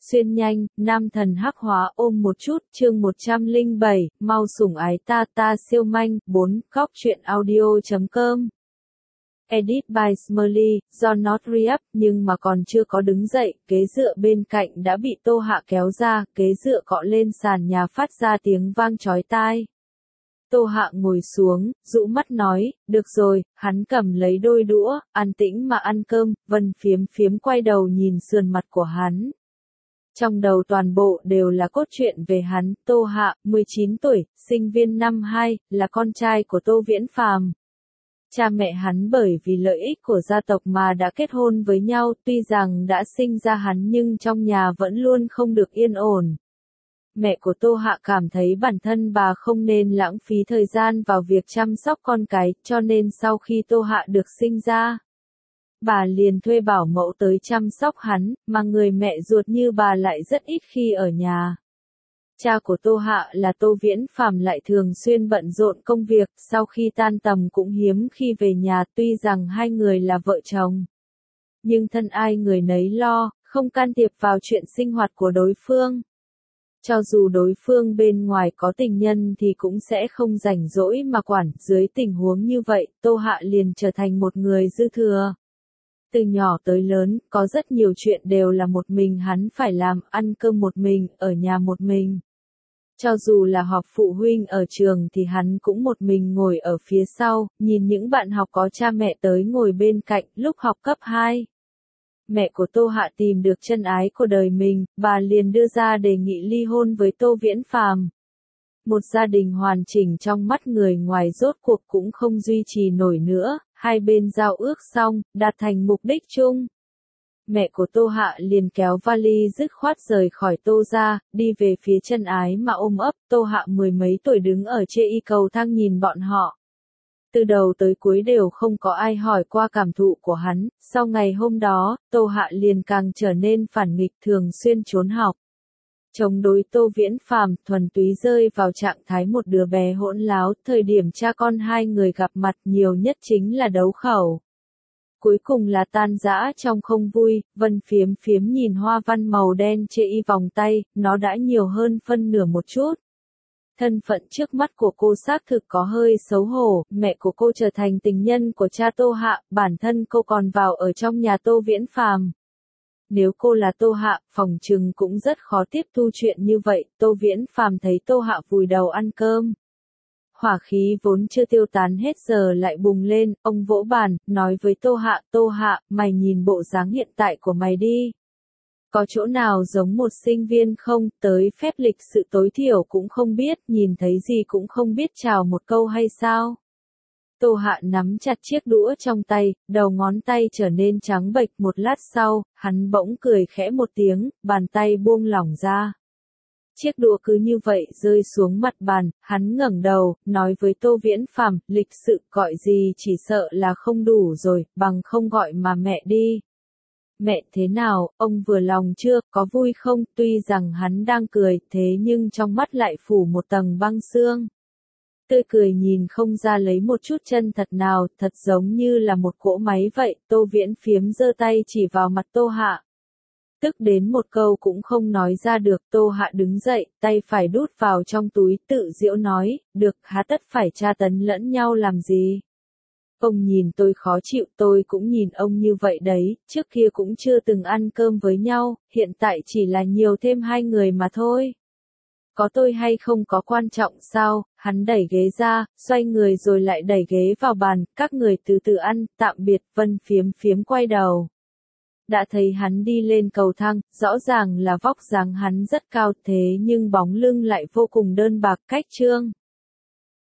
Xuyên nhanh, nam thần hắc hóa ôm một chút, chương 107, mau sủng ái ta ta siêu manh, 4, góc truyện audio.com. Edit by Smurly, do not re-up, nhưng mà còn chưa có đứng dậy, ghế dựa bên cạnh đã bị Tô Hạ kéo ra, ghế dựa cọ lên sàn nhà phát ra tiếng vang chói tai. Tô Hạ ngồi xuống, dụ mắt nói, được rồi, hắn cầm lấy đôi đũa, an tĩnh mà ăn cơm, Vân Phiếm Phiếm quay đầu nhìn sườn mặt của hắn. Trong đầu toàn bộ đều là cốt truyện về hắn, Tô Hạ, 19 tuổi, sinh viên năm 2, là con trai của Tô Viễn Phàm. Cha mẹ hắn bởi vì lợi ích của gia tộc mà đã kết hôn với nhau, tuy rằng đã sinh ra hắn nhưng trong nhà vẫn luôn không được yên ổn. Mẹ của Tô Hạ cảm thấy bản thân bà không nên lãng phí thời gian vào việc chăm sóc con cái, cho nên sau khi Tô Hạ được sinh ra, bà liền thuê bảo mẫu tới chăm sóc hắn, mà người mẹ ruột như bà lại rất ít khi ở nhà. Cha của Tô Hạ là Tô Viễn Phàm lại thường xuyên bận rộn công việc, sau khi tan tầm cũng hiếm khi về nhà, tuy rằng hai người là vợ chồng. Nhưng thân ai người nấy lo, không can thiệp vào chuyện sinh hoạt của đối phương. Cho dù đối phương bên ngoài có tình nhân thì cũng sẽ không rảnh rỗi mà quản, dưới tình huống như vậy, Tô Hạ liền trở thành một người dư thừa. Từ nhỏ tới lớn, có rất nhiều chuyện đều là một mình hắn phải làm, ăn cơm một mình, ở nhà một mình. Cho dù là họp phụ huynh ở trường thì hắn cũng một mình ngồi ở phía sau, nhìn những bạn học có cha mẹ tới ngồi bên cạnh, lúc học cấp 2. Mẹ của Tô Hạ tìm được chân ái của đời mình, bà liền đưa ra đề nghị ly hôn với Tô Viễn Phàm. Một gia đình hoàn chỉnh trong mắt người ngoài rốt cuộc cũng không duy trì nổi nữa, hai bên giao ước xong, đạt thành mục đích chung. Mẹ của Tô Hạ liền kéo vali dứt khoát rời khỏi Tô gia, đi về phía chân ái mà ôm ấp. Tô Hạ mười mấy tuổi đứng ở chê y cầu thang nhìn bọn họ. Từ đầu tới cuối đều không có ai hỏi qua cảm thụ của hắn, sau ngày hôm đó, Tô Hạ liền càng trở nên phản nghịch, thường xuyên trốn học. Chống đối Tô Viễn Phàm, thuần túy rơi vào trạng thái một đứa bé hỗn láo, thời điểm cha con hai người gặp mặt nhiều nhất chính là đấu khẩu. Cuối cùng là tan rã trong không vui, Vân Phiếm Phiếm nhìn hoa văn màu đen chê y vòng tay, nó đã nhiều hơn phân nửa một chút. Thân phận trước mắt của cô xác thực có hơi xấu hổ, mẹ của cô trở thành tình nhân của cha Tô Hạ, bản thân cô còn vào ở trong nhà Tô Viễn Phàm. Nếu cô là Tô Hạ, phòng trừng cũng rất khó tiếp thu chuyện như vậy. Tô Viễn Phàm thấy Tô Hạ vùi đầu ăn cơm. Hỏa khí vốn chưa tiêu tán hết giờ lại bùng lên, ông vỗ bàn, nói với Tô Hạ, mày nhìn bộ dáng hiện tại của mày đi. Có chỗ nào giống một sinh viên không, tới phép lịch sự tối thiểu cũng không biết, nhìn thấy gì cũng không biết chào một câu hay sao? Tô Hạ nắm chặt chiếc đũa trong tay, đầu ngón tay trở nên trắng bệch, một lát sau, hắn bỗng cười khẽ một tiếng, bàn tay buông lỏng ra. Chiếc đũa cứ như vậy rơi xuống mặt bàn, hắn ngẩng đầu, nói với Tô Viễn Phàm, lịch sự gọi gì chỉ sợ là không đủ rồi, bằng không gọi mà mẹ đi. Mẹ thế nào, ông vừa lòng chưa, có vui không? Tuy rằng hắn đang cười, thế nhưng trong mắt lại phủ một tầng băng xương. Tươi cười nhìn không ra lấy một chút chân thật nào, thật giống như là một cỗ máy vậy. Tô Viễn Phiếm giơ tay chỉ vào mặt Tô Hạ. Tức đến một câu cũng không nói ra được. Tô Hạ đứng dậy, tay phải đút vào trong túi, tự giễu nói, được, há tất phải tra tấn lẫn nhau làm gì. Ông nhìn tôi khó chịu, tôi cũng nhìn ông như vậy đấy, trước kia cũng chưa từng ăn cơm với nhau, hiện tại chỉ là nhiều thêm hai người mà thôi. Có tôi hay không có quan trọng sao? Hắn đẩy ghế ra, xoay người rồi lại đẩy ghế vào bàn, các người từ từ ăn, tạm biệt. Vân Phiếm Phiếm quay đầu. Đã thấy hắn đi lên cầu thang, rõ ràng là vóc dáng hắn rất cao, thế nhưng bóng lưng lại vô cùng đơn bạc, cách trương.